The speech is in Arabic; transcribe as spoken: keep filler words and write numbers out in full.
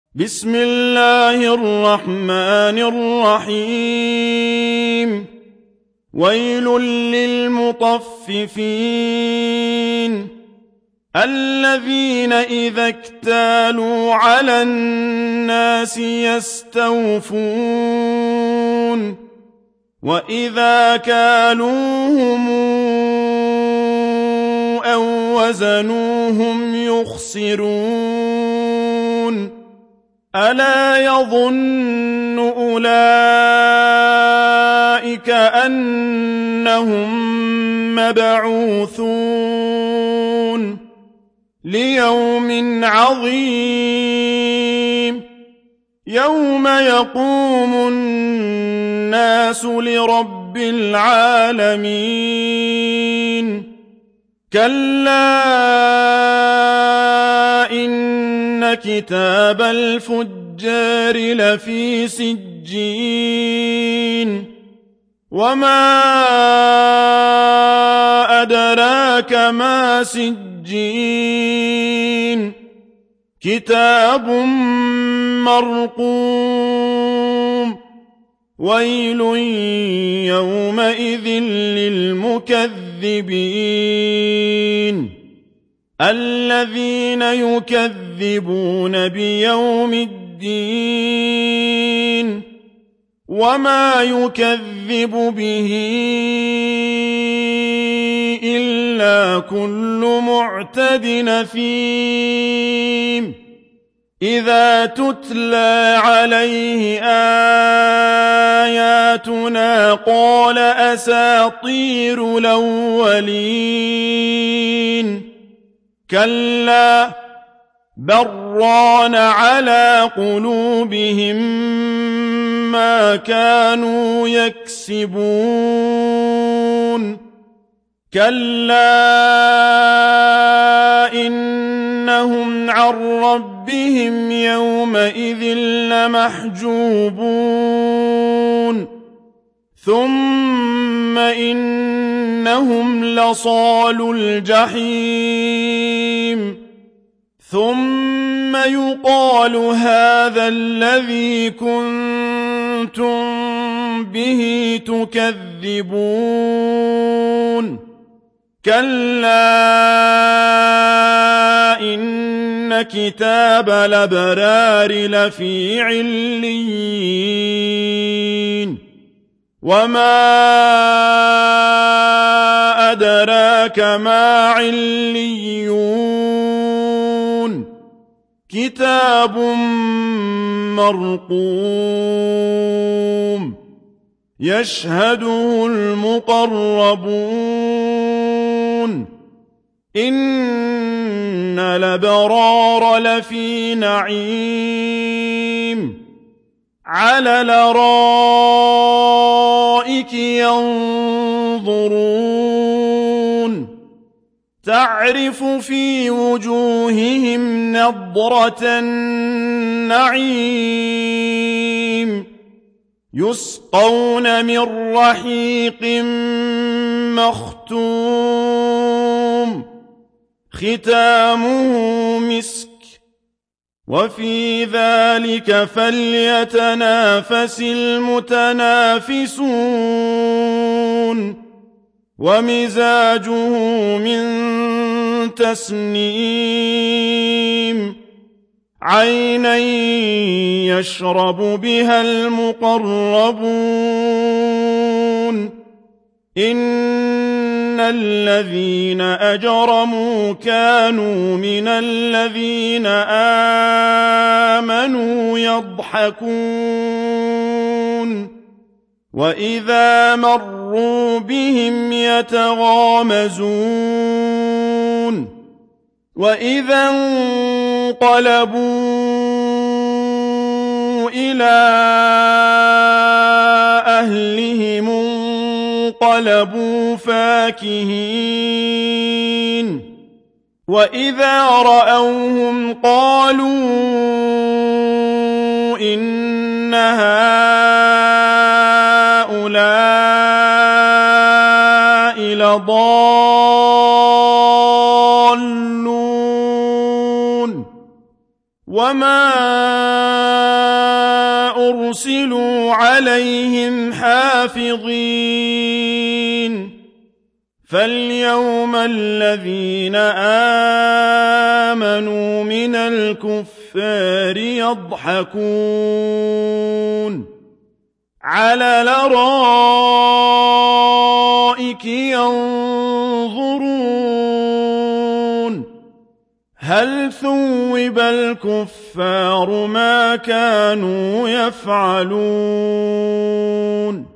بسم الله الرحمن الرحيم ويل للمطففين الذين إذا اكتالوا على الناس يستوفون وإذا كالوهم أو وزنوهم يخسرون ألا يظن أولئك أنهم مبعوثون ليوم عظيم يوم يقوم الناس لرب العالمين كلا إن كتاب الفجار لفي سجين وما أدراك ما سجين كتاب مرقوم ويل يومئذ للمكذبين الذين يكذبون بيوم الدين وما يكذب به إلا كل معتد أثيم إذا تتلى عليه آياتنا قال أساطير الأولين كلا بران على قلوبهم ما كانوا يكسبون كلا إنهم عن ربهم يومئذ لمحجوبون ثم إنهم لصالو الجحيم ثم يقال هذا الذي كنتم به تكذبون كلا إن كتاب الأبرار لفي عليين وما أدراك ما عليون كتاب مرقوم يشهده المقربون إن الأبرار لفي نعيم على الأرائك ينظرون تعرف في وجوههم نضرة النعيم يسقون من رحيق مختوم ختامه مسك وفي ذلك فليتنافس المتنافسون ومزاجه من تسنيم عينا يشرب بها المقربون إن الذين أجرموا كانوا من الذين آمنوا يضحكون وإذا مروا بهم يتغامزون وإذا انقلبوا إلى أهلهم انقلبوا فاكهين وإذا رأوهم قالوا إن هؤلاء لضالون وما أرسلوا عليهم حافظين فاليوم الذين آمنوا من الكفار يضحكون على الأرائك ينظرون هل ثوب الكفار ما كانوا يفعلون